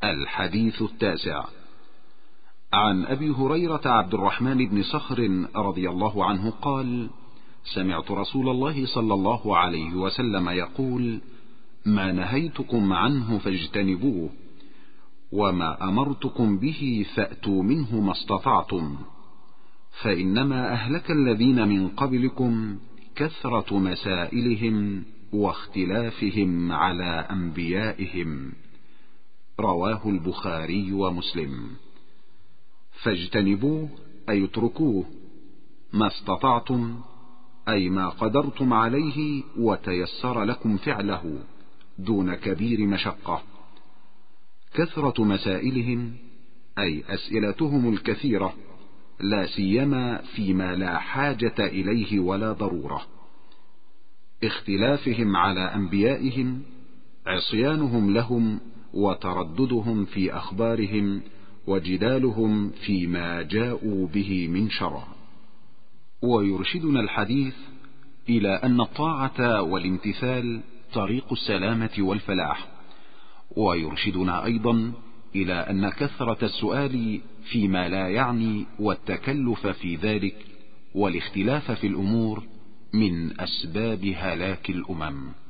الحديث 9. عن أبي هريرة عبد الرحمن بن صخر رضي الله عنه قال: سمعت رسول الله صلى الله عليه وسلم يقول: ما نهيتكم عنه فاجتنبوه، وما أمرتكم به فأتوا منه ما استطعتم، فإنما أهلك الذين من قبلكم كثرة مسائلهم واختلافهم على أنبيائهم. رواه البخاري ومسلم. فاجتنبوه أي اتركوه، ما استطعتم أي ما قدرتم عليه وتيسر لكم فعله دون كبير مشقة. كثرة مسائلهم أي أسئلتهم الكثيرة، لا سيما فيما لا حاجة إليه ولا ضرورة. اختلافهم على أنبيائهم عصيانهم لهم وترددهم في أخبارهم وجدالهم فيما جاءوا به من شرع. ويرشدنا الحديث إلى أن الطاعة والامتثال طريق السلامة والفلاح، ويرشدنا أيضا إلى أن كثرة السؤال فيما لا يعني والتكلف في ذلك والاختلاف في الأمور من أسباب هلاك الأمم.